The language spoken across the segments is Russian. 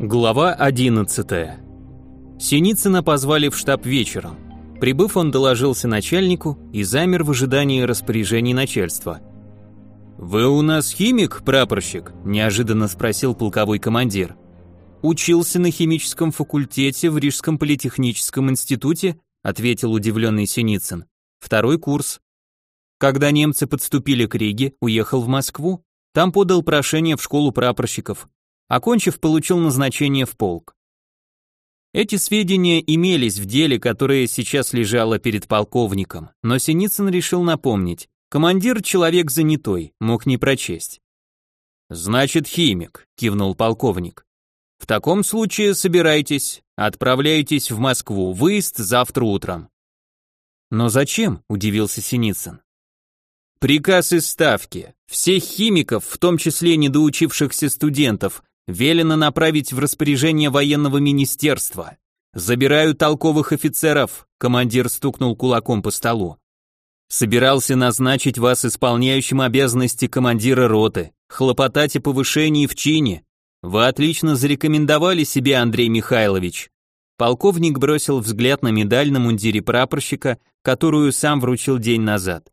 Глава 11. Синицына позвали в штаб вечером. Прибыв, он доложился начальнику и замер в ожидании распоряжений начальства. «Вы у нас химик, прапорщик?» – неожиданно спросил полковой командир. «Учился на химическом факультете в Рижском политехническом институте», – ответил удивленный Синицын. «Второй курс. Когда немцы подступили к Риге, уехал в Москву. Там подал прошение в школу прапорщиков. Окончив, получил назначение в полк. Эти сведения имелись в деле, которое сейчас лежало перед полковником, но Синицын решил напомнить. Командир человек занятой, мог не прочесть. «Значит, химик», — кивнул полковник. «В таком случае собирайтесь, отправляйтесь в Москву, выезд завтра утром». «Но зачем?» — удивился Синицын. «Приказ из Ставки. Всех химиков, в том числе недоучившихся студентов, велено направить в распоряжение военного министерства. Забираю толковых офицеров», — командир стукнул кулаком по столу. «Собирался назначить вас исполняющим обязанности командира роты, хлопотать о повышении в чине. Вы отлично зарекомендовали себя, Андрей Михайлович». Полковник бросил взгляд на медаль на мундире прапорщика, которую сам вручил день назад.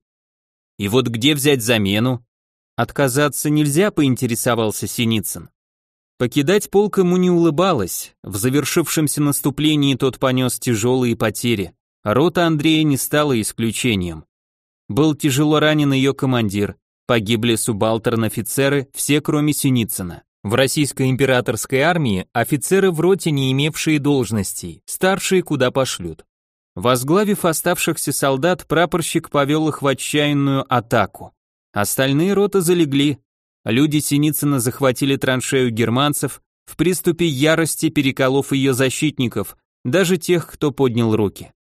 «И вот где взять замену?» «Отказаться нельзя», — поинтересовался Синицын. Покидать полк ему не улыбалось, в завершившемся наступлении тот понес тяжелые потери, рота Андрея не стала исключением. Был тяжело ранен ее командир, погибли субалтерн-офицеры, все кроме Синицына. В российской императорской армии офицеры в роте, не имевшие должностей, старшие куда пошлют. Возглавив оставшихся солдат, прапорщик повел их в отчаянную атаку. Остальные роты залегли. Люди Синицына захватили траншею германцев, в приступе ярости переколов ее защитников, даже тех, кто поднял руки.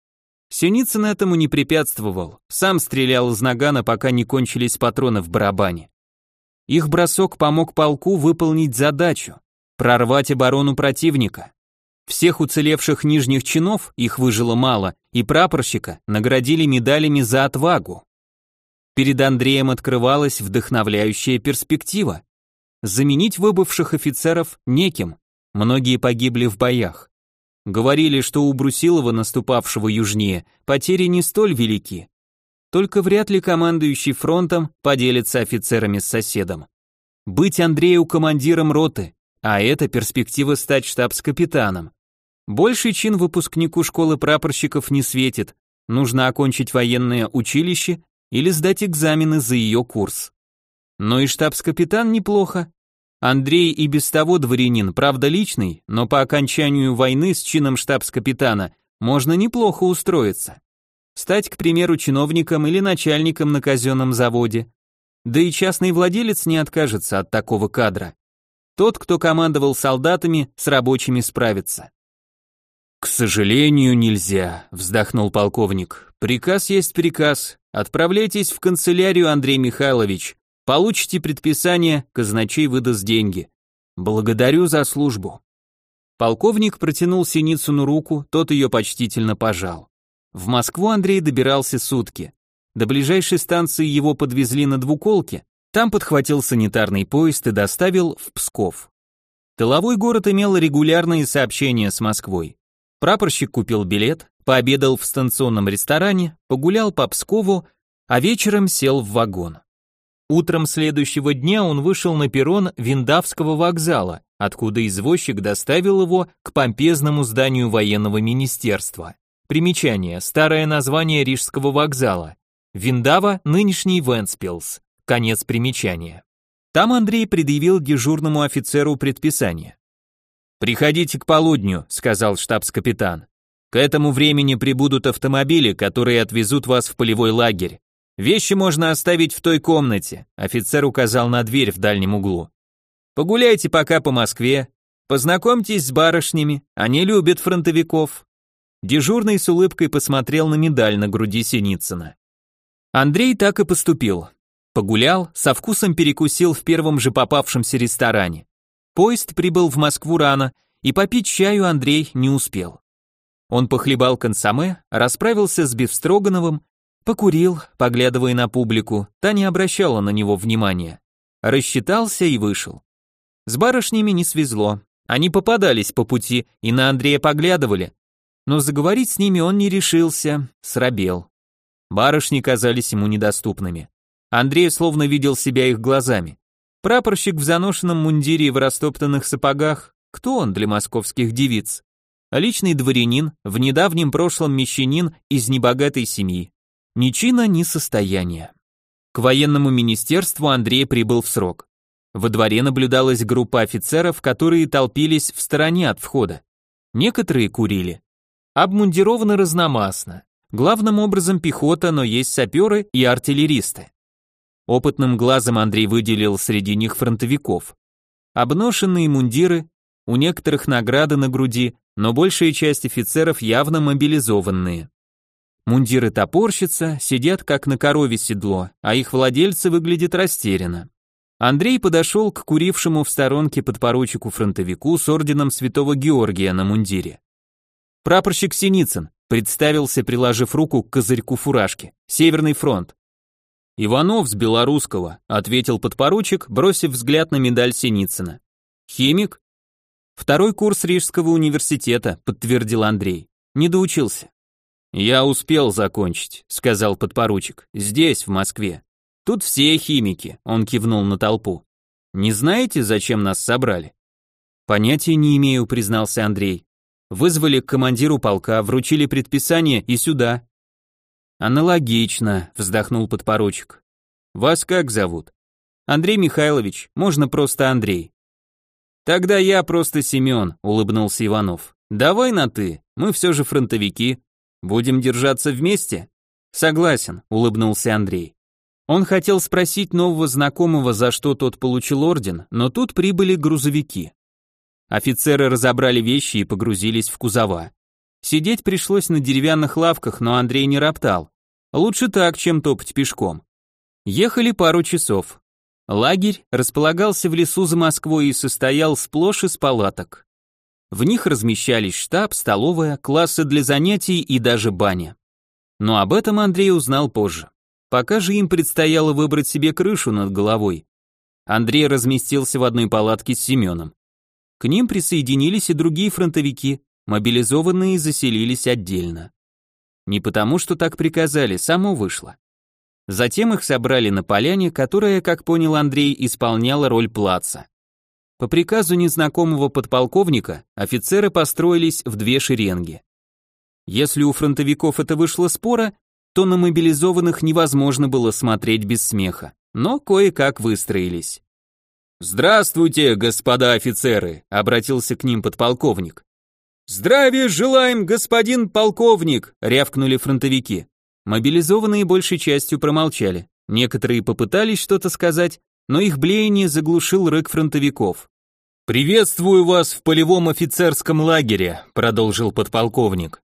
Синицын этому не препятствовал, сам стрелял из нагана, пока не кончились патроны в барабане. Их бросок помог полку выполнить задачу – прорвать оборону противника. Всех уцелевших нижних чинов, их выжило мало, и прапорщика наградили медалями за отвагу. Перед Андреем открывалась вдохновляющая перспектива. Заменить выбывших офицеров неким, многие погибли в боях. Говорили, что у Брусилова, наступавшего южнее, потери не столь велики. Только вряд ли командующий фронтом поделится офицерами с соседом. Быть Андрею командиром роты, а это перспектива стать штабс-капитаном. Больший чин выпускнику школы прапорщиков не светит, нужно окончить военное училище или сдать экзамены за ее курс. Но и штабс-капитан неплохо. Андрей и без того дворянин, правда личный, но по окончанию войны с чином штабс-капитана можно неплохо устроиться. Стать, к примеру, чиновником или начальником на казенном заводе. Да и частный владелец не откажется от такого кадра. Тот, кто командовал солдатами, с рабочими справится. «К сожалению, нельзя», — вздохнул полковник. «Приказ есть приказ. Отправляйтесь в канцелярию, Андрей Михайлович. Получите предписание, казначей выдаст деньги. Благодарю за службу». Полковник протянул Синицыну руку, тот ее почтительно пожал. В Москву Андрей добирался сутки. До ближайшей станции его подвезли на двуколке, там подхватил санитарный поезд и доставил в Псков. Тыловой город имел регулярные сообщения с Москвой. Прапорщик купил билет, пообедал в станционном ресторане, погулял по Пскову, а вечером сел в вагон. Утром следующего дня он вышел на перрон Виндавского вокзала, откуда извозчик доставил его к помпезному зданию военного министерства. Примечание: старое название Рижского вокзала. Виндава – нынешний Вентспилс. Конец примечания. Там Андрей предъявил дежурному офицеру предписание. «Приходите к полудню», — сказал штабс-капитан. «К этому времени прибудут автомобили, которые отвезут вас в полевой лагерь. Вещи можно оставить в той комнате», — офицер указал на дверь в дальнем углу. «Погуляйте пока по Москве, познакомьтесь с барышнями, они любят фронтовиков». Дежурный с улыбкой посмотрел на медаль на груди Синицына. Андрей так и поступил. Погулял, со вкусом перекусил в первом же попавшемся ресторане. Поезд прибыл в Москву рано, и попить чаю Андрей не успел. Он похлебал консоме, расправился с Бефстрогановым, покурил, поглядывая на публику, та не обращала на него внимания. Рассчитался и вышел. С барышнями не свезло. Они попадались по пути и на Андрея поглядывали, но заговорить с ними он не решился, срабел. Барышни казались ему недоступными. Андрей словно видел себя их глазами. Прапорщик в заношенном мундире и в растоптанных сапогах, кто он для московских девиц? Личный дворянин, в недавнем прошлом мещанин из небогатой семьи. Ни чина, ни состояния. К военному министерству Андрей прибыл в срок. Во дворе наблюдалась группа офицеров, которые толпились в стороне от входа. Некоторые курили. Обмундированы разномастно. Главным образом пехота, но есть саперы и артиллеристы. Опытным глазом Андрей выделил среди них фронтовиков. Обношенные мундиры, у некоторых награды на груди, но большая часть офицеров явно мобилизованные. Мундиры топорщатся, сидят как на корове седло, а их владельцы выглядят растерянно. Андрей подошел к курившему в сторонке подпоручику-фронтовику с орденом Святого Георгия на мундире. «Прапорщик Синицын», представился, приложив руку к козырьку фуражки. «Северный фронт». «Иванов с белорусского», ответил подпоручик, бросив взгляд на медаль Синицына. «Химик?» «Второй курс Рижского университета», подтвердил Андрей. «Не доучился». «Я успел закончить», сказал подпоручик. «Здесь, в Москве. Тут все химики», он кивнул на толпу. «Не знаете, зачем нас собрали?» «Понятия не имею», признался Андрей. «Вызвали к командиру полка, вручили предписание и сюда». «Аналогично», вздохнул подпоручик. «Вас как зовут?» «Андрей Михайлович, можно просто Андрей». «Тогда я просто Семен», улыбнулся Иванов. «Давай на «ты», мы все же фронтовики. Будем держаться вместе?» «Согласен», улыбнулся Андрей. Он хотел спросить нового знакомого, за что тот получил орден, но тут прибыли грузовики. Офицеры разобрали вещи и погрузились в кузова. Сидеть пришлось на деревянных лавках, но Андрей не роптал. Лучше так, чем топать пешком. Ехали пару часов. Лагерь располагался в лесу за Москвой и состоял сплошь из палаток. В них размещались штаб, столовая, классы для занятий и даже баня. Но об этом Андрей узнал позже. Пока же им предстояло выбрать себе крышу над головой. Андрей разместился в одной палатке с Семеном. К ним присоединились и другие фронтовики, мобилизованные заселились отдельно. Не потому, что так приказали, само вышло. Затем их собрали на поляне, которая, как понял Андрей, исполняла роль плаца. По приказу незнакомого подполковника офицеры построились в две шеренги. Если у фронтовиков это вышло споро, то на мобилизованных невозможно было смотреть без смеха, но кое-как выстроились. «Здравствуйте, господа офицеры», — обратился к ним подполковник. «Здравия желаем, господин полковник», — рявкнули фронтовики. Мобилизованные большей частью промолчали. Некоторые попытались что-то сказать, но их блеяние заглушил рык фронтовиков. «Приветствую вас в полевом офицерском лагере», — продолжил подполковник.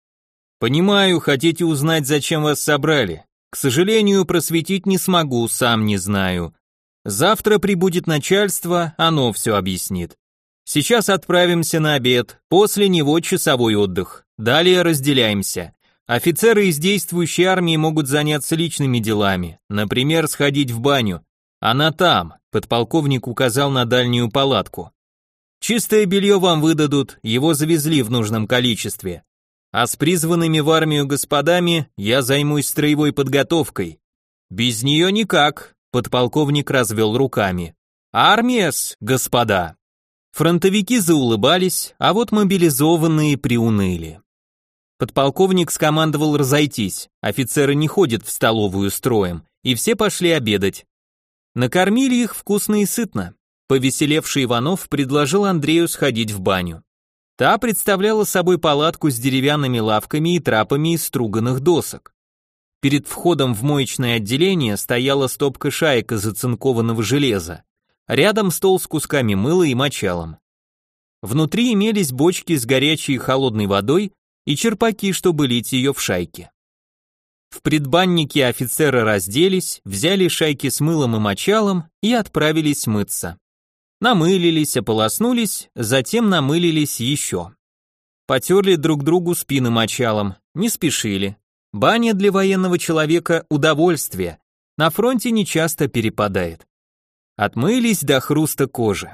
«Понимаю, хотите узнать, зачем вас собрали. К сожалению, просветить не смогу, сам не знаю. Завтра прибудет начальство, оно все объяснит. Сейчас отправимся на обед, после него часовой отдых. Далее разделяемся. Офицеры из действующей армии могут заняться личными делами, например, сходить в баню. Она там», подполковник указал на дальнюю палатку. «Чистое белье вам выдадут, его завезли в нужном количестве. А с призванными в армию господами я займусь строевой подготовкой. Без нее никак», подполковник развел руками. «Армия-с, господа». Фронтовики заулыбались, а вот мобилизованные приуныли. Подполковник скомандовал разойтись, офицеры не ходят в столовую строем, и все пошли обедать. Накормили их вкусно и сытно. Повеселевший Иванов предложил Андрею сходить в баню. Та представляла собой палатку с деревянными лавками и трапами из струганных досок. Перед входом в моечное отделение стояла стопка шаек из оцинкованного железа. Рядом стол с кусками мыла и мочалом. Внутри имелись бочки с горячей и холодной водой и черпаки, чтобы лить ее в шайки. В предбаннике офицеры разделись, взяли шайки с мылом и мочалом и отправились мыться. Намылились, ополоснулись, затем намылились еще. Потерли друг другу спины мочалом, не спешили. Баня для военного человека – удовольствие, на фронте нечасто перепадает. Отмылись до хруста кожи.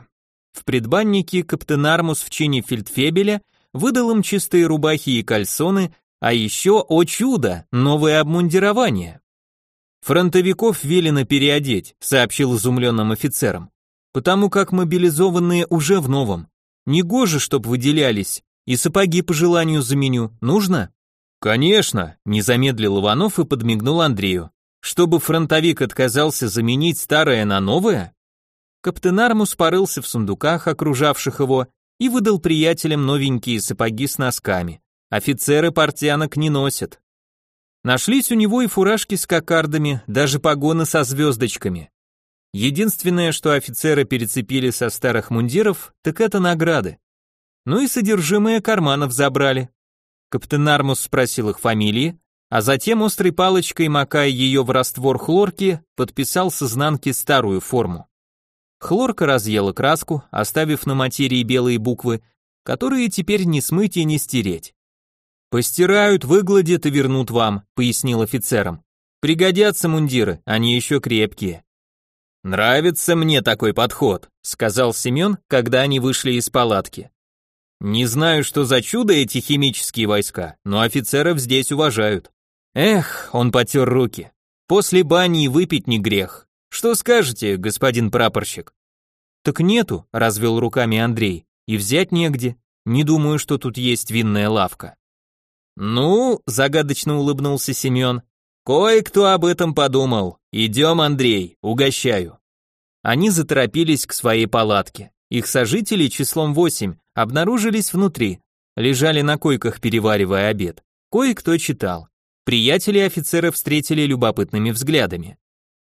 В предбаннике каптен Армус в чине фельдфебеля выдал им чистые рубахи и кальсоны, а еще, о чудо, новое обмундирование. «Фронтовиков велено переодеть», — сообщил изумленным офицерам, «потому как мобилизованные уже в новом. Негоже, чтоб выделялись, и сапоги по желанию заменю. Нужно?» «Конечно», — не замедлил Иванов и подмигнул Андрею. «Чтобы фронтовик отказался заменить старое на новое?» Каптен Армус порылся в сундуках, окружавших его, и выдал приятелям новенькие сапоги с носками. Офицеры портянок не носят. Нашлись у него и фуражки с кокардами, даже погоны со звездочками. Единственное, что офицеры перецепили со старых мундиров, так это награды. Ну и содержимое карманов забрали. Каптен Армус спросил их фамилии, а затем острой палочкой, макая ее в раствор хлорки, подписал с изнанки старую форму. Хлорка разъела краску, оставив на материи белые буквы, которые теперь не смыть и не стереть. «Постирают, выгладят и вернут вам», — пояснил офицерам. «Пригодятся мундиры, они еще крепкие». «Нравится мне такой подход», — сказал Семен, когда они вышли из палатки. «Не знаю, что за чудо эти химические войска, но офицеров здесь уважают». «Эх», — он потер руки, — «после бани и выпить не грех. Что скажете, господин прапорщик?» «Так нету», — развел руками Андрей, — «и взять негде. Не думаю, что тут есть винная лавка». «Ну», — загадочно улыбнулся Семен, — «кое-кто об этом подумал. Идем, Андрей, угощаю». Они заторопились к своей палатке. Их сожители числом 8 обнаружились внутри, лежали на койках, переваривая обед. Кое-кто читал. Приятели офицеров встретили любопытными взглядами.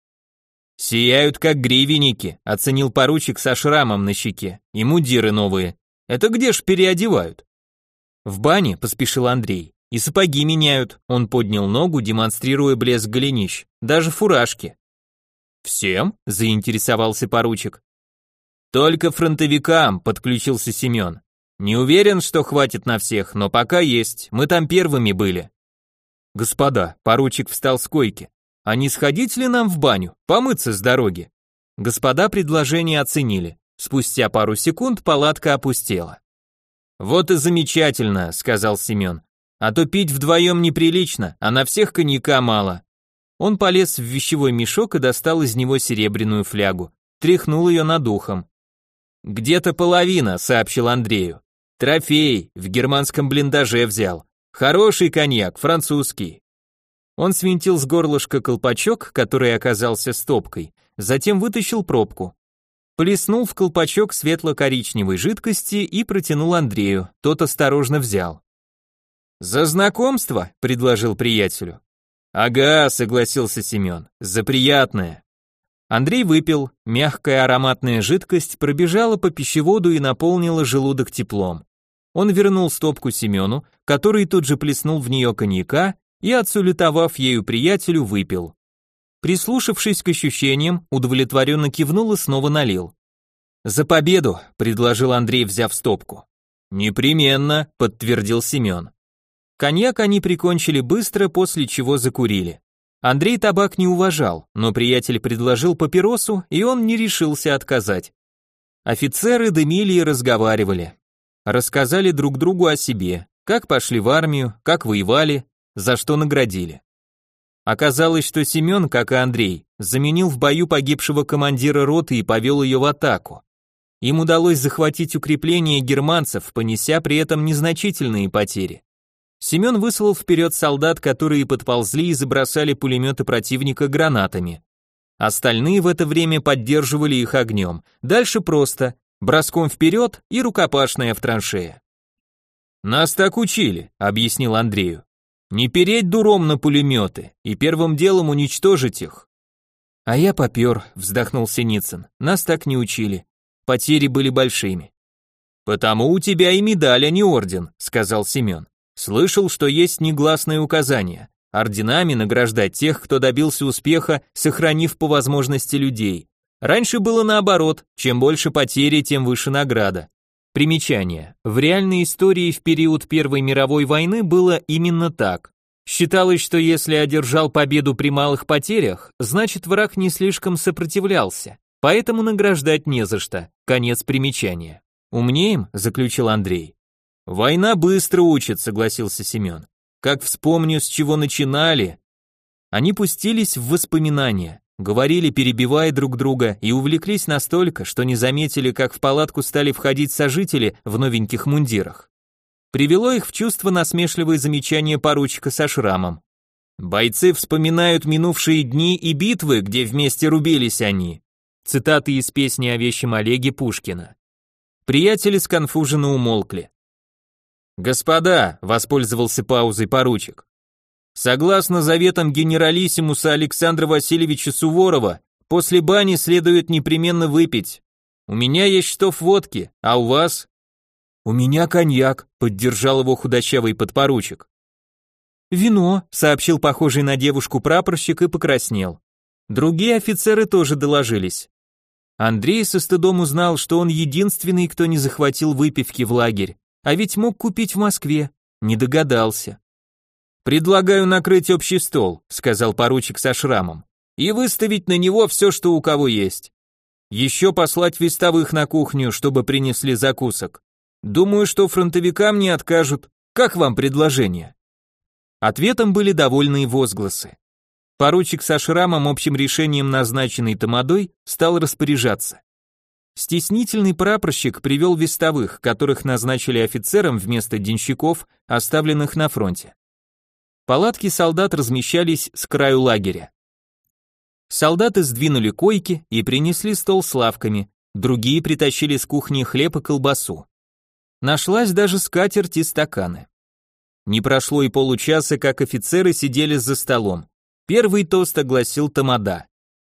«Сияют как гривенники», — оценил поручик со шрамом на щеке, — «и мундиры новые. Это где ж переодевают?» «В бане», — поспешил Андрей, — «и сапоги меняют», — он поднял ногу, демонстрируя блеск голенищ, «даже фуражки». «Всем?» — заинтересовался поручик. «Только фронтовикам», — подключился Семен. «Не уверен, что хватит на всех, но пока есть, мы там первыми были». «Господа», — поручик встал с койки, — «а не сходить ли нам в баню, помыться с дороги?» Господа предложение оценили. Спустя пару секунд палатка опустела. «Вот и замечательно», — сказал Семен, — «а то пить вдвоем неприлично, а на всех коньяка мало». Он полез в вещевой мешок и достал из него серебряную флягу, тряхнул ее над ухом. «Где-то половина», — сообщил Андрею. «Трофей, в германском блиндаже взял. Хороший коньяк, французский». Он свинтил с горлышка колпачок, который оказался стопкой, затем вытащил пробку. Плеснул в колпачок светло-коричневой жидкости и протянул Андрею, тот осторожно взял. «За знакомство?» — предложил приятелю. «Ага», — согласился Семен, — «за приятное». Андрей выпил, мягкая ароматная жидкость пробежала по пищеводу и наполнила желудок теплом. Он вернул стопку Семену, который тут же плеснул в нее коньяка и, отсулетовав ею приятелю, выпил. Прислушавшись к ощущениям, удовлетворенно кивнул и снова налил. «За победу», — предложил Андрей, взяв стопку. «Непременно», — подтвердил Семен. Коньяк они прикончили быстро, после чего закурили. Андрей табак не уважал, но приятель предложил папиросу, и он не решился отказать. Офицеры дымили и разговаривали. Рассказали друг другу о себе, как пошли в армию, как воевали, за что наградили. Оказалось, что Семен, как и Андрей, заменил в бою погибшего командира роты и повел ее в атаку. Им удалось захватить укрепления германцев, понеся при этом незначительные потери. Семен выслал вперед солдат, которые подползли и забросали пулеметы противника гранатами. Остальные в это время поддерживали их огнем. Дальше просто: броском вперед и рукопашная в траншее. «Нас так учили», — объяснил Андрею. «Не переть дуром на пулеметы и первым делом уничтожить их». «А я попер», — вздохнул Синицын. «Нас так не учили. Потери были большими». «Потому у тебя и медаль, а не орден», — сказал Семен. «Слышал, что есть негласное указание — орденами награждать тех, кто добился успеха, сохранив по возможности людей. Раньше было наоборот, чем больше потери, тем выше награда». Примечание. В реальной истории в период Первой мировой войны было именно так. Считалось, что если одержал победу при малых потерях, значит враг не слишком сопротивлялся, Поэтому награждать не за что. Конец примечания. Умнеем, заключил Андрей. Война быстро учит, согласился Семен. Как вспомню, с чего начинали. Они пустились в воспоминания, говорили, перебивая друг друга, и увлеклись настолько, что не заметили, как в палатку стали входить сожители в новеньких мундирах. Привело их в чувство насмешливое замечание поручика со шрамом. Бойцы вспоминают минувшие дни и битвы, где вместе рубились они. Цитаты из песни о вещем Олеге Пушкина. Приятели сконфуженно умолкли. «Господа», — воспользовался паузой поручик, «согласно заветам генералиссимуса Александра Васильевича Суворова, после бани следует непременно выпить. У меня есть штоф водки, а у вас?» «У меня коньяк», — поддержал его худощавый подпоручик. «Вино», — сообщил похожий на девушку прапорщик и покраснел. Другие офицеры тоже доложились. Андрей со стыдом узнал, что он единственный, кто не захватил выпивки в лагерь, а ведь мог купить в Москве, не догадался. «Предлагаю накрыть общий стол», — сказал поручик со шрамом, «и выставить на него все, что у кого есть. Еще послать вестовых на кухню, чтобы принесли закусок. Думаю, что фронтовикам не откажут. Как вам предложение?» Ответом были довольные возгласы. Поручик со шрамом, общим решением назначенный тамадой, стал распоряжаться. Стеснительный прапорщик привел вестовых, которых назначили офицерам вместо денщиков, оставленных на фронте. Палатки солдат размещались с краю лагеря. Солдаты сдвинули койки и принесли стол с лавками, другие притащили с кухни хлеб и колбасу. Нашлась даже скатерть и стаканы. Не прошло и получаса, как офицеры сидели за столом. Первый тост огласил тамада.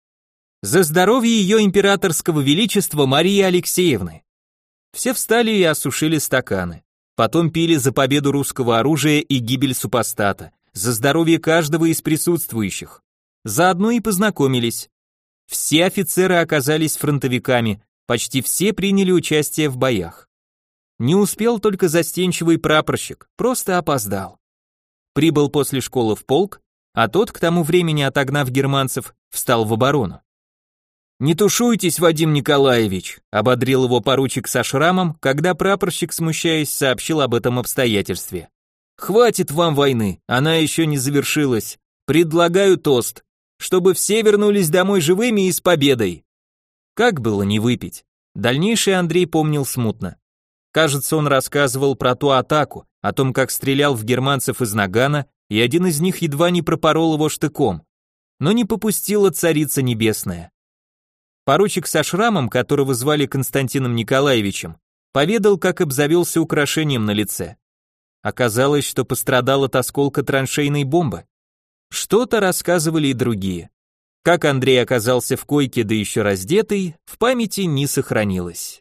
«За здоровье ее императорского величества Марии Алексеевны!» Все встали и осушили стаканы. Потом пили за победу русского оружия и гибель супостата, за здоровье каждого из присутствующих. Заодно и познакомились. Все офицеры оказались фронтовиками, почти все приняли участие в боях. Не успел только застенчивый прапорщик, просто опоздал. Прибыл после школы в полк, а тот, к тому времени отогнав германцев, встал в оборону. «Не тушуйтесь, Вадим Николаевич», — ободрил его поручик со шрамом, когда прапорщик, смущаясь, сообщил об этом обстоятельстве. «Хватит вам войны, она еще не завершилась. Предлагаю тост, чтобы все вернулись домой живыми и с победой». Как было не выпить? Дальнейшее Андрей помнил смутно. Кажется, он рассказывал про ту атаку, о том, как стрелял в германцев из нагана, и один из них едва не пропорол его штыком. Но не попустила царица небесная. Поручик со шрамом, которого звали Константином Николаевичем, поведал, как обзавелся украшением на лице. Оказалось, что пострадал от осколка траншейной бомбы. Что-то рассказывали и другие. Как Андрей оказался в койке, да еще раздетый, в памяти не сохранилось.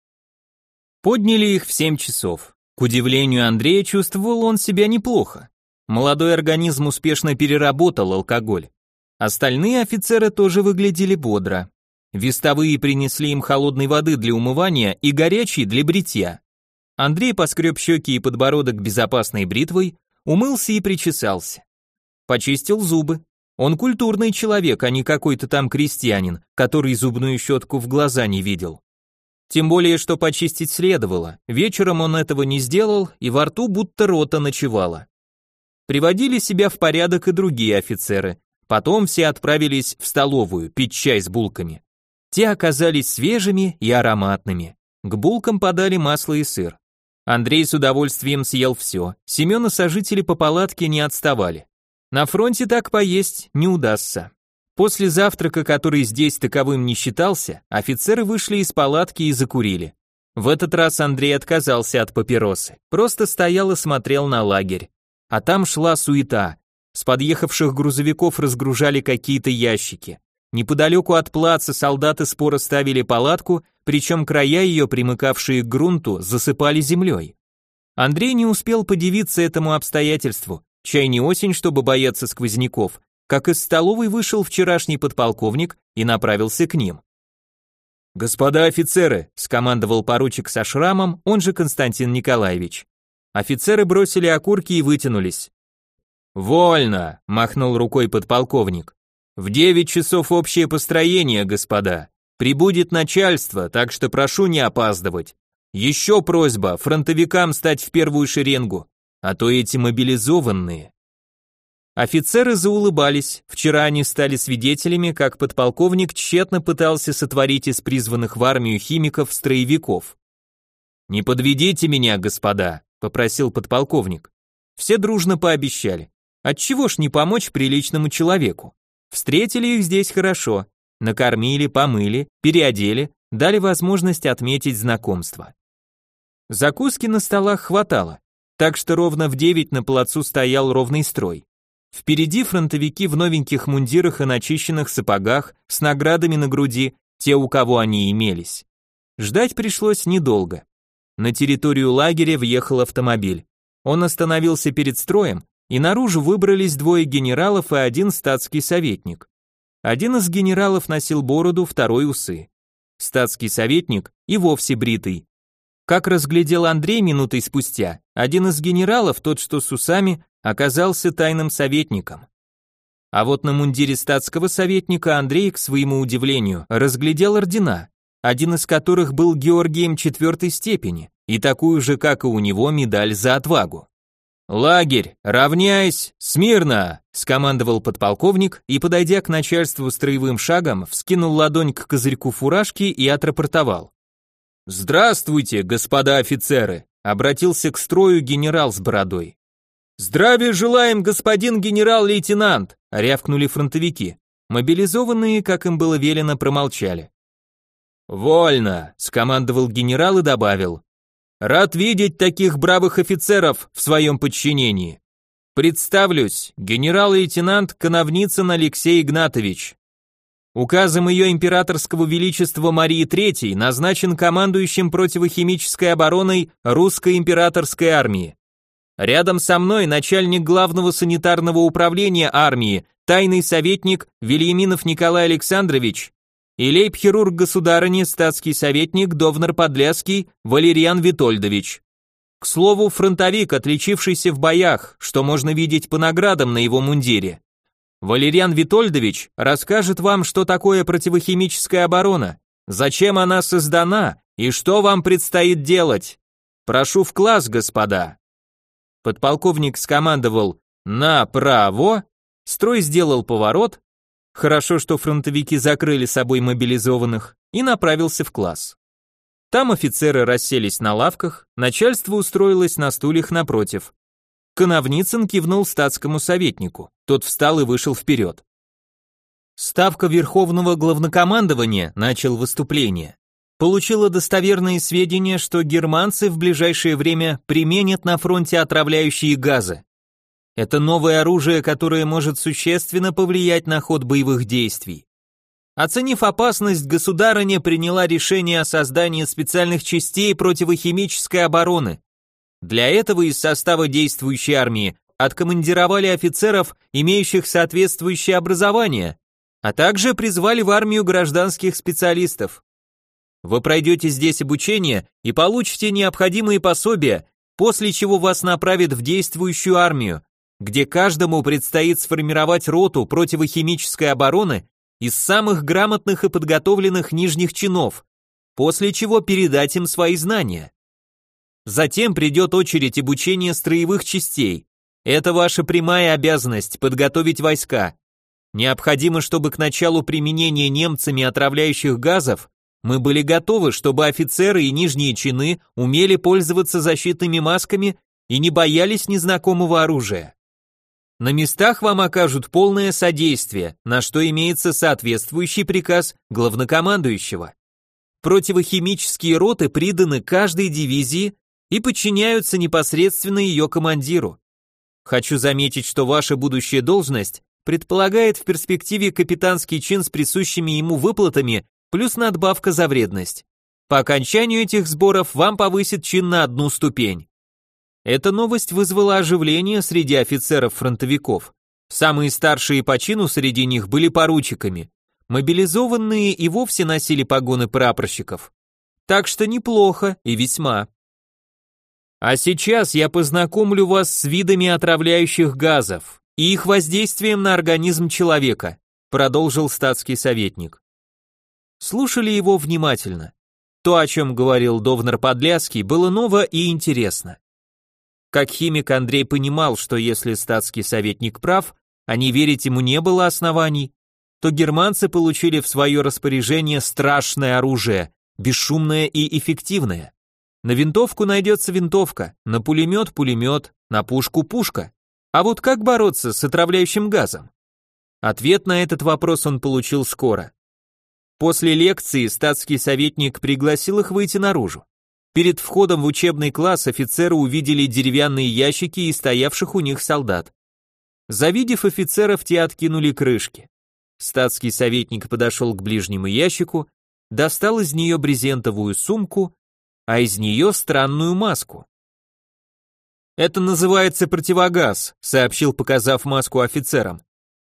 Подняли их в 7 часов. К удивлению Андрея, чувствовал он себя неплохо. Молодой организм успешно переработал алкоголь. Остальные офицеры тоже выглядели бодро. Вестовые принесли им холодной воды для умывания и горячей для бритья. Андрей поскреб щеки и подбородок безопасной бритвой, умылся и причесался. Почистил зубы. Он культурный человек, а не какой-то там крестьянин, который зубную щетку в глаза не видел. Тем более, что почистить следовало. Вечером он этого не сделал, и во рту будто рота ночевала. Приводили себя в порядок и другие офицеры. Потом все отправились в столовую пить чай с булками. Те оказались свежими и ароматными. К булкам подали масло и сыр. Андрей с удовольствием съел все. Семен и сожители по палатке не отставали. На фронте так поесть не удастся. После завтрака, который здесь таковым не считался, офицеры вышли из палатки и закурили. В этот раз Андрей отказался от папиросы, просто стоял и смотрел на лагерь. А там шла суета. С подъехавших грузовиков разгружали какие-то ящики. Неподалеку от плаца солдаты споро ставили палатку, причем края ее, примыкавшие к грунту, засыпали землей. Андрей не успел подивиться этому обстоятельству. Чай не осень, чтобы бояться сквозняков, как из столовой вышел вчерашний подполковник и направился к ним. «Господа офицеры», — скомандовал поручик со шрамом, он же Константин Николаевич. Офицеры бросили окурки и вытянулись. «Вольно», — махнул рукой подполковник. «В 9 часов общее построение, господа. Прибудет начальство, так что прошу не опаздывать. Еще просьба фронтовикам стать в первую шеренгу, а то эти мобилизованные». Офицеры заулыбались. Вчера они стали свидетелями, как подполковник тщетно пытался сотворить из призванных в армию химиков строевиков. «Не подведите меня, господа», — попросил подполковник. Все дружно пообещали. Отчего ж не помочь приличному человеку? Встретили их здесь хорошо, накормили, помыли, переодели, дали возможность отметить знакомство. Закуски на столах хватало, так что ровно в 9 на плацу стоял ровный строй. Впереди фронтовики в новеньких мундирах и начищенных сапогах, с наградами на груди, те, у кого они имелись. Ждать пришлось недолго. На территорию лагеря въехал автомобиль. Он остановился перед строем, и наружу выбрались 2 генералов и 1 статский советник. Один из генералов носил бороду, второй усы. Статский советник и вовсе бритый. Как разглядел Андрей минутой спустя, один из генералов, тот что с усами, оказался тайным советником. А вот на мундире статского советника Андрей, к своему удивлению, разглядел ордена, один из которых был Георгием 4-й степени, и такую же, как и у него, медаль за отвагу. «Лагерь, равняйсь, смирно!» – скомандовал подполковник и, подойдя к начальству строевым шагом, вскинул ладонь к козырьку фуражки и отрапортовал. «Здравствуйте, господа офицеры!» – обратился к строю генерал с бородой. «Здравия желаем, господин генерал-лейтенант!» – рявкнули фронтовики. Мобилизованные, как им было велено, промолчали. «Вольно!» – скомандовал генерал и добавил. «Рад видеть таких бравых офицеров в своем подчинении. Представлюсь, генерал-лейтенант Коновницын Алексей Игнатович. Указом ее императорского величества Марии III назначен командующим противохимической обороной русской императорской армии. Рядом со мной начальник главного санитарного управления армии, тайный советник Вильяминов Николай Александрович и лейб-хирург государыни, статский советник Довнар-Подляский Валериан Витольдович. К слову, фронтовик, отличившийся в боях, что можно видеть по наградам на его мундире. Валериан Витольдович расскажет вам, что такое противохимическая оборона, зачем она создана и что вам предстоит делать. Прошу в класс, господа». Подполковник скомандовал «направо», строй сделал поворот, хорошо, что фронтовики закрыли собой мобилизованных, и направился в класс. Там офицеры расселись на лавках, начальство устроилось на стульях напротив. Коновницын кивнул статскому советнику, тот встал и вышел вперед. Ставка Верховного Главнокомандования, начал выступление, получила достоверные сведения, что германцы в ближайшее время применят на фронте отравляющие газы. Это новое оружие, которое может существенно повлиять на ход боевых действий. Оценив опасность, государыня приняла решение о создании специальных частей противохимической обороны. Для этого из состава действующей армии откомандировали офицеров, имеющих соответствующее образование, а также призвали в армию гражданских специалистов. Вы пройдете здесь обучение и получите необходимые пособия, после чего вас направят в действующую армию, где каждому предстоит сформировать роту противохимической обороны из самых грамотных и подготовленных нижних чинов, после чего передать им свои знания. Затем придет очередь обучения строевых частей. Это ваша прямая обязанность – подготовить войска. Необходимо, чтобы к началу применения немцами отравляющих газов мы были готовы, чтобы офицеры и нижние чины умели пользоваться защитными масками и не боялись незнакомого оружия. На местах вам окажут полное содействие, на что имеется соответствующий приказ главнокомандующего. Противохимические роты приданы каждой дивизии и подчиняются непосредственно ее командиру. Хочу заметить, что ваша будущая должность предполагает в перспективе капитанский чин с присущими ему выплатами плюс надбавка за вредность. По окончанию этих сборов вам повысят чин на 1 ступень. Эта новость вызвала оживление среди офицеров-фронтовиков. Самые старшие по чину среди них были поручиками. Мобилизованные и вовсе носили погоны прапорщиков. Так что неплохо и весьма. А сейчас я познакомлю вас с видами отравляющих газов и их воздействием на организм человека, продолжил статский советник. слушали его внимательно. То, о чем говорил Довнар-Подляский, было ново и интересно. Как химик Андрей понимал, что если статский советник прав, а не верить ему не было оснований, то германцы получили в свое распоряжение страшное оружие, бесшумное и эффективное. На винтовку найдется винтовка, на пулемет пулемет, на пушку пушка. А вот как бороться с отравляющим газом? Ответ на этот вопрос он получил скоро. После лекции статский советник пригласил их выйти наружу. Перед входом в учебный класс офицеры увидели деревянные ящики и стоявших у них солдат. Завидев офицеров, те откинули крышки. Статский советник подошел к ближнему ящику, достал из нее брезентовую сумку, а из нее странную маску. «Это называется противогаз», — сообщил, показав маску офицерам.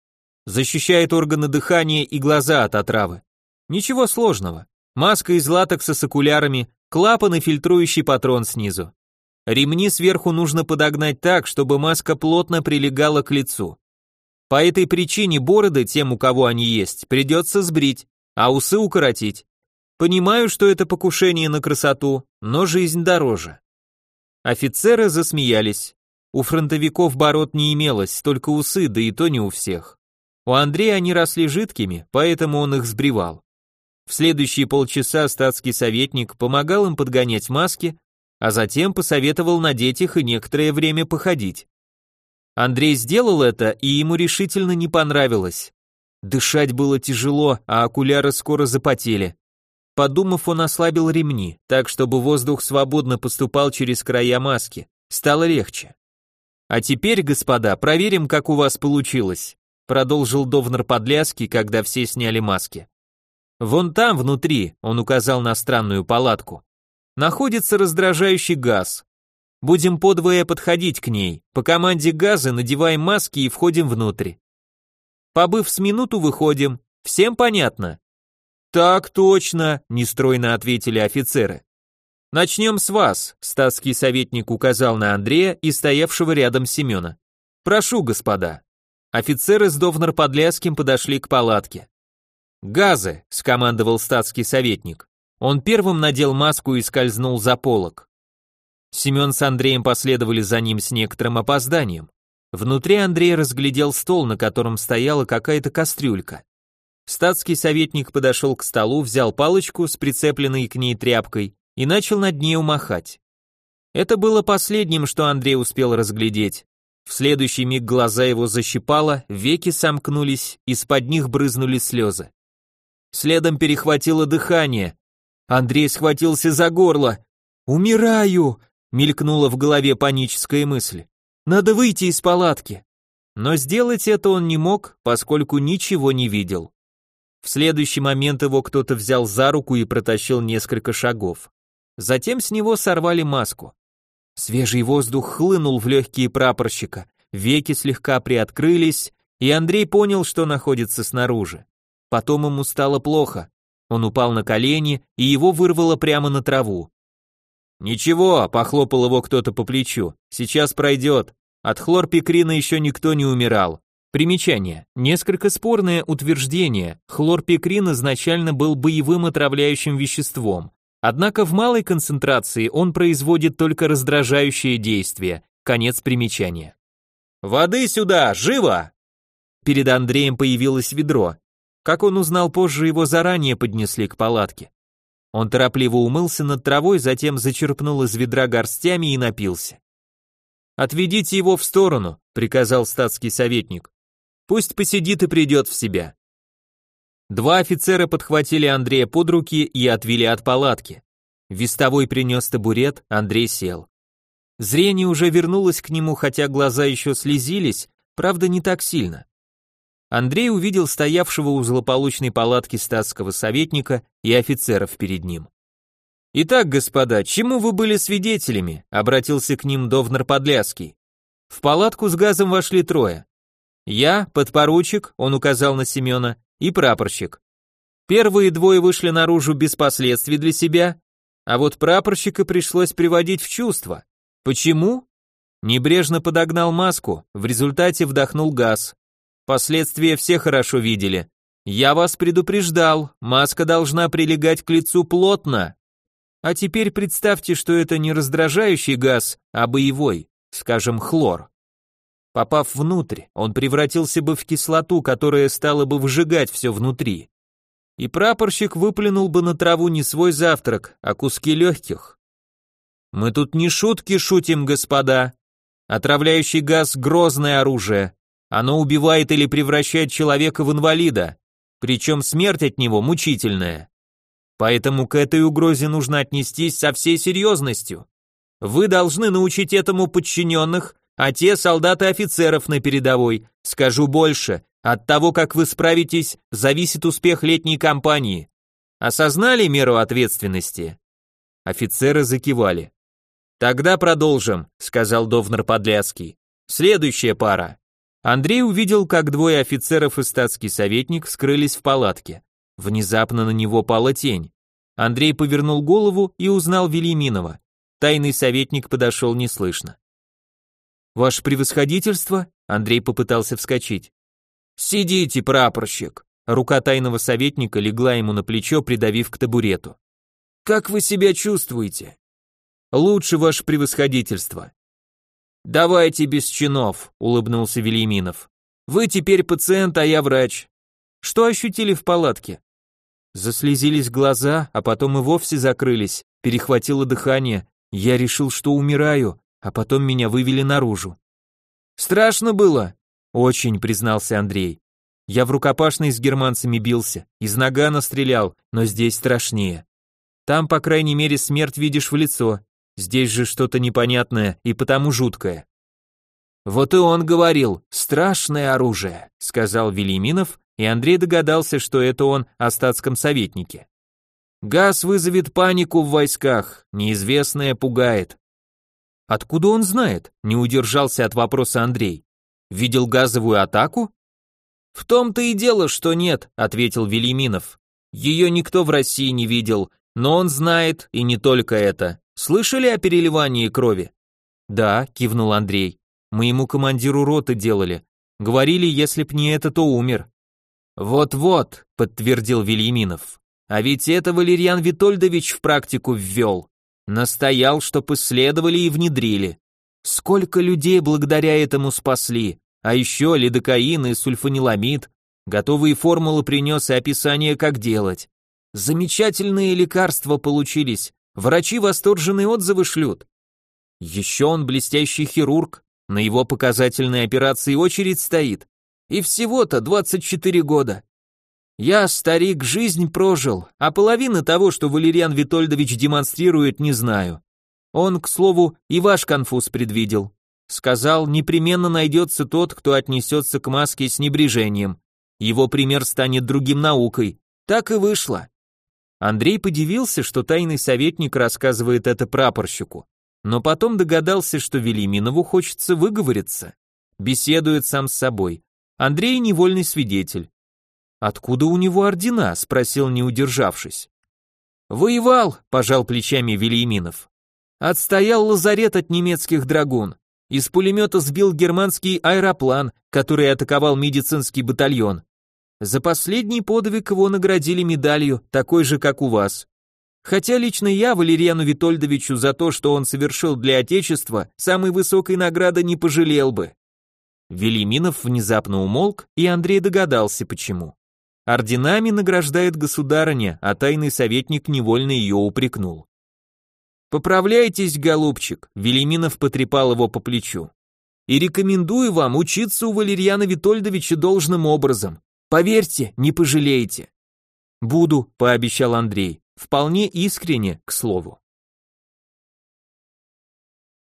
«Защищает органы дыхания и глаза от отравы. Ничего сложного. Маска из латекса с окулярами, клапан и фильтрующий патрон снизу. Ремни сверху нужно подогнать так, чтобы маска плотно прилегала к лицу. По этой причине бороды тем, у кого они есть, придется сбрить, а усы укоротить. Понимаю, что это покушение на красоту, но жизнь дороже». Офицеры засмеялись. У фронтовиков бород не имелось, только усы, да и то не у всех. У Андрея они росли жидкими, поэтому он их сбривал. В следующие полчаса статский советник помогал им подгонять маски, а затем посоветовал надеть их и некоторое время походить. Андрей сделал это, и ему решительно не понравилось. Дышать было тяжело, а окуляры скоро запотели. Подумав, он ослабил ремни, так чтобы воздух свободно поступал через края маски. Стало легче. «А теперь, господа, проверим, как у вас получилось», продолжил Довнар-Подляский, когда все сняли маски. «Вон там, внутри», он указал на странную палатку, находится раздражающий газ. Будем подвое подходить к ней. По команде газа надеваем маски и входим внутрь. Побыв с минуту, выходим. Всем понятно?» «Так точно», — нестройно ответили офицеры. «Начнем с вас», — статский советник указал на Андрея и стоявшего рядом Семена. «Прошу, господа». Офицеры с Довнар-Подляским подошли к палатке. «Газы», — скомандовал статский советник. Он первым надел маску и скользнул за полог. Семен с Андреем последовали за ним с некоторым опозданием. Внутри Андрей разглядел стол, на котором стояла какая-то кастрюлька. Статский советник подошел к столу, взял палочку с прицепленной к ней тряпкой и начал над нею махать. Это было последним, что Андрей успел разглядеть. В следующий миг глаза его защипало, веки сомкнулись, из-под них брызнули слезы. Следом перехватило дыхание. Андрей схватился за горло. «Умираю!» — мелькнула в голове паническая мысль. «Надо выйти из палатки!» Но сделать это он не мог, поскольку ничего не видел. В следующий момент его кто-то взял за руку и протащил несколько шагов. Затем с него сорвали маску. Свежий воздух хлынул в легкие прапорщика, веки слегка приоткрылись, и Андрей понял, что находится снаружи. Потом ему стало плохо. Он упал на колени, и его вырвало прямо на траву. «Ничего», — похлопал его кто-то по плечу, — «сейчас пройдет. От хлорпикрина еще никто не умирал». Примечание. Несколько спорное утверждение. Хлорпикрин изначально был боевым отравляющим веществом. Однако в малой концентрации он производит только раздражающее действие. Конец примечания. «Воды сюда, живо!» Перед Андреем появилось ведро. Как он узнал позже, его заранее поднесли к палатке. Он торопливо умылся над травой, затем зачерпнул из ведра горстями и напился. «Отведите его в сторону», — приказал статский советник. «Пусть посидит и придет в себя». Два офицера подхватили Андрея под руки и отвели от палатки. Вестовой принес табурет, Андрей сел. Зрение уже вернулось к нему, хотя глаза еще слезились, правда не так сильно. Андрей увидел стоявшего у злополучной палатки статского советника и офицеров перед ним. «Итак, господа, чему вы были свидетелями?» — обратился к ним Довнар-Подляский. В палатку с газом вошли трое. Я, подпоручик, он указал на Семена, и прапорщик. Первые двое вышли наружу без последствий для себя, а вот прапорщика пришлось приводить в чувство. Почему? Небрежно подогнал маску, в результате вдохнул газ. Последствия все хорошо видели. Я вас предупреждал, маска должна прилегать к лицу плотно. А теперь представьте, что это не раздражающий газ, а боевой, скажем, хлор. Попав внутрь, он превратился бы в кислоту, которая стала бы выжигать все внутри. И прапорщик выплюнул бы на траву не свой завтрак, а куски легких. Мы тут не шутки шутим, господа. Отравляющий газ – грозное оружие. Оно убивает или превращает человека в инвалида, причем смерть от него мучительная. Поэтому к этой угрозе нужно отнестись со всей серьезностью. Вы должны научить этому подчиненных, а те солдаты и офицеров на передовой. Скажу больше, от того, как вы справитесь, зависит успех летней кампании. Осознали меру ответственности? Офицеры закивали. Тогда продолжим, сказал Довнар Подляский. Следующая пара. Андрей увидел, как двое офицеров и статский советник скрылись в палатке. Внезапно на него пала тень. Андрей повернул голову и узнал Велиминова. Тайный советник подошел неслышно. «Ваше превосходительство?» Андрей попытался вскочить. «Сидите, прапорщик!» Рука тайного советника легла ему на плечо, придавив к табурету. «Как вы себя чувствуете?» «Лучше, ваше превосходительство». «Давайте без чинов», — улыбнулся Велиминов. «Вы теперь пациент, а я врач». «Что ощутили в палатке?» Заслезились глаза, а потом и вовсе закрылись, перехватило дыхание. Я решил, что умираю, а потом меня вывели наружу. «Страшно было?» «Очень», — признался Андрей. «Я в рукопашной с германцами бился, из нагана стрелял, но здесь страшнее. Там, по крайней мере, смерть видишь в лицо, здесь же что-то непонятное и потому жуткое». «Вот и он говорил, страшное оружие», — сказал Велиминов, и Андрей догадался, что это он о статском советнике. «Газ вызовет панику в войсках, неизвестное пугает». «Откуда он знает?» — не удержался от вопроса Андрей. «Видел газовую атаку?» «В том-то и дело, что нет», — ответил Велиминов. «Ее никто в России не видел, но он знает, и не только это. Слышали о переливании крови?» «Да», — кивнул Андрей. «Мы ему командиру роты делали. Говорили, если б не это, то умер». «Вот-вот», — подтвердил Велиминов. «А ведь это Валерьян Витольдович в практику ввел. Настоял, чтоб исследовали и внедрили. Сколько людей благодаря этому спасли, а еще лидокаин и сульфаниламид. Готовые формулы принес и описание, как делать. Замечательные лекарства получились, врачи восторженные отзывы шлют. Еще он блестящий хирург, на его показательные операции очередь стоит. И всего-то 24 года. Я, старик, жизнь прожил, а половины того, что Валерьян Витольдович демонстрирует, не знаю. Он, к слову, и ваш конфуз предвидел. Сказал, непременно найдется тот, кто отнесется к маске с небрежением. Его пример станет другим наукой. Так и вышло». Андрей подивился, что тайный советник рассказывает это прапорщику, но потом догадался, что Велиминову хочется выговориться. Беседует сам с собой. Андрей невольный свидетель. «Откуда у него ордена?» — спросил, не удержавшись. «Воевал», — пожал плечами Велиминов. «Отстоял лазарет от немецких драгун. Из пулемета сбил германский аэроплан, который атаковал медицинский батальон. За последний подвиг его наградили медалью, такой же, как у вас. Хотя лично я Валерьяну Витольдовичу за то, что он совершил для Отечества, самой высокой награды не пожалел бы». Велиминов внезапно умолк, и Андрей догадался, почему. Орденами награждает государыня, а тайный советник невольно ее упрекнул. «Поправляйтесь, голубчик», — Велиминов потрепал его по плечу. «И рекомендую вам учиться у Валерьяна Витольдовича должным образом. Поверьте, не пожалеете». «Буду», — пообещал Андрей, вполне искренне, к слову.